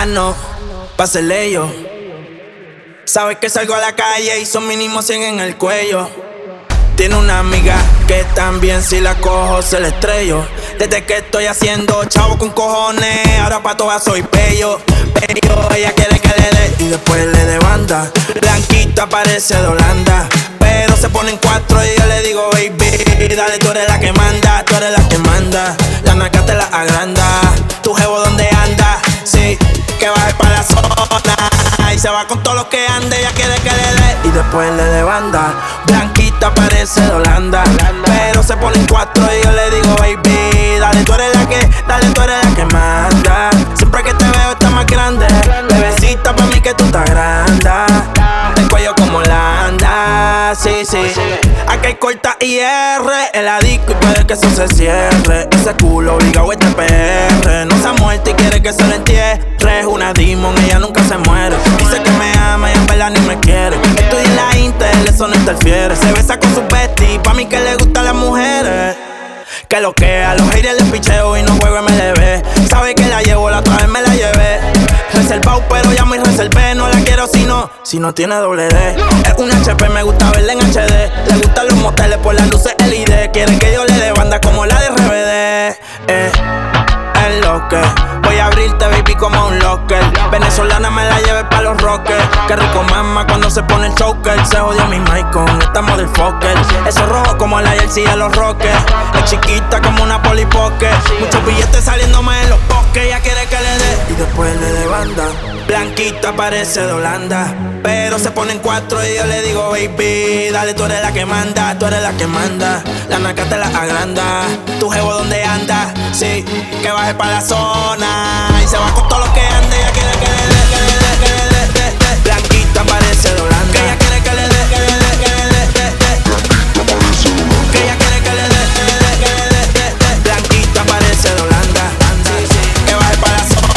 mano, pásele yo. Sabes que salgo a la calle y son mínimo 100 en el cuello. Tiene una amiga que también si la cojo se la estrello. Desde que estoy haciendo chavo con cojones, ahora pa' todas soy pello. Ella quiere que le dé y después le dé banda. Blanquita parece de Holanda, pero se ponen cuatro y yo le digo baby, dale, tú eres la que manda, tú eres la que manda. La naca te la agranda, tu jevo donde anda, sí, que baje pa' la zona. Y se va con todo lo que ande, ella quiere que le dé y después le dé banda. Blanquita parece de Holanda, pero se ponen cuatro y yo le digo baby, dale, tú eres la que, dale, tú eres la que manda. Siempre que te veo estás más grande, bebecita pa' mí que tú estás grande. El cuello como Holanda, sí, sí. Aquí hay corta IR, el disco y puede que eso se cierre. Ese culo obligado este PR, no se ha muerto y quiere que se lo entierre. Es una demon, ella nunca se muere. Dice que me ama y en verdad ni me quiere. Estoy en la Intel, eso no interfiere. Se besa con su bestie, pa' mí que le gustan las mujeres. Que lo que a los haters les picheo y no juego MLB. Sabe que la llevo, la otra vez me la llevé. Reservado pero ya me reservé. No la quiero si no tiene doble D. Es un HP, me gusta verla en HD. Le gustan los moteles por las luces LED. Quiere que yo le dé banda como la de RBD. Es lo que voy a abrirte, baby, como un locker. Venezolana me la lleve pa' los rockers. Qué rico mama cuando se pone el choker. Se jodió mi mic con esta motherfucker. Eso rojo como la jersey de los rockers. Es chiquita como una Polly Pocket. Muchos billetes saliéndome de los bosques. Ella quiere que le dé y después le dé banda. Blanquita parece de Holanda, pero se ponen cuatro y yo le digo baby, dale, tú eres la que manda, tú eres la que manda. La naca te la agranda, tu jevo donde anda, sí, que baje pa' la zona. Y se va con todo lo que ande, ella quiere que le dé, que le dé, que le dé, dé. Blanquita parece de Holanda, que ella quiere que le dé, que le dé, que le dé, dé. Que ella quiere que le dé, que le dé, que le dé, dé. Blanquita parece de Holanda, que baje pa' la zona.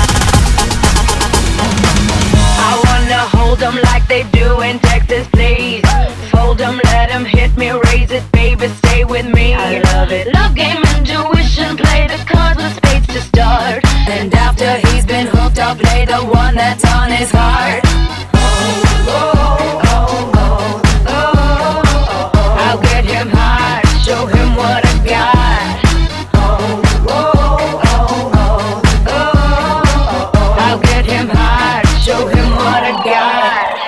Hold them like they do in Texas, please. Fold them, let them hit me, raise it, baby, stay with me. I love it. Love game, intuition, play the cards with spades to start. And after he's been hooked, I'll play the one that's on his heart. Oh, oh, oh, oh, oh, oh, oh. I'll get him high, show him what I got. Oh, oh, oh, oh, oh, oh, oh. I'll get him high, show him what I got.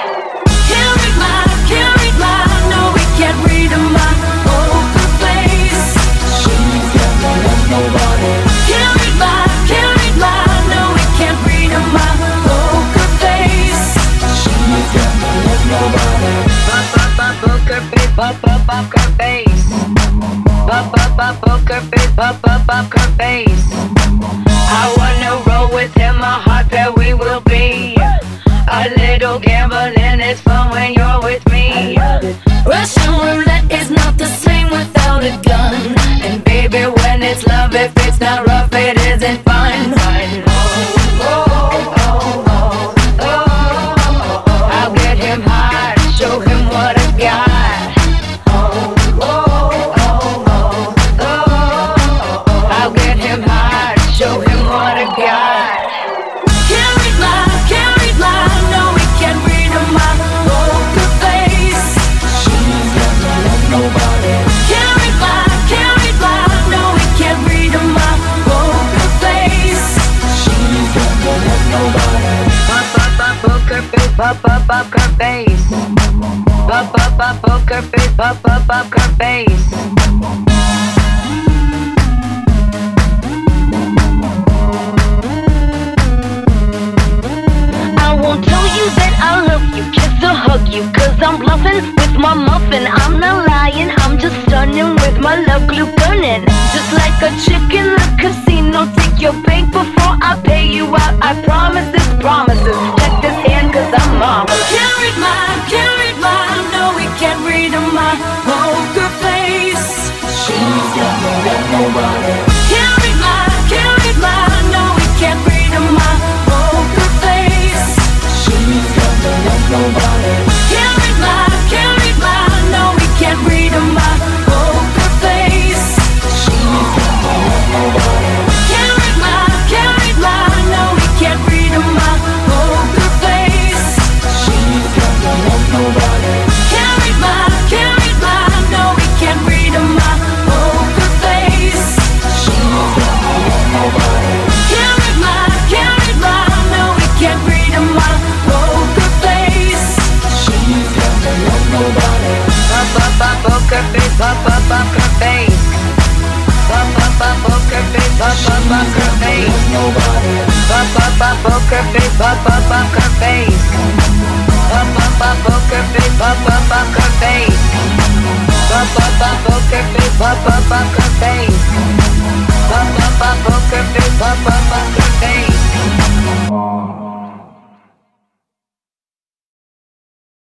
Poker face, poker face, poker face. I wanna roll with him, a hot pair we will be. A little gambling is fun when you're with me. Russian roulette is not the same without a gun. And baby, when it's love, if it's not rough, it isn't fun. Oh, oh, oh, oh, oh, oh. I'll get him high, show him what I got. Show him what I got. Can't read mine, no, we can't read my poker face. She's never left nobody. Can't read mine, no, we can't read my poker face. She's never left nobody. Poker face, poker face. Poker face, poker face. I'll love you, kiss or hug you, cause I'm bluffing with my muffin. I'm not lying, I'm just stunning with my love glue gunning. Just like a chick in the casino, take your bank before I pay you out. I promise this promises, check this hand cause I'm marvelous. Can't read mine, no we can't read my poker face. She's never left nobody. Can't read mine, no we can't read my poker face. She's never left nobody. Can't read mine, no we can't read my poker face. She's never left nobody. Can't read mine, no we can't read my poker face, up her face. Poker face, up her face. Poker face, up her face. Poker face, up her face. Poker face, up her face.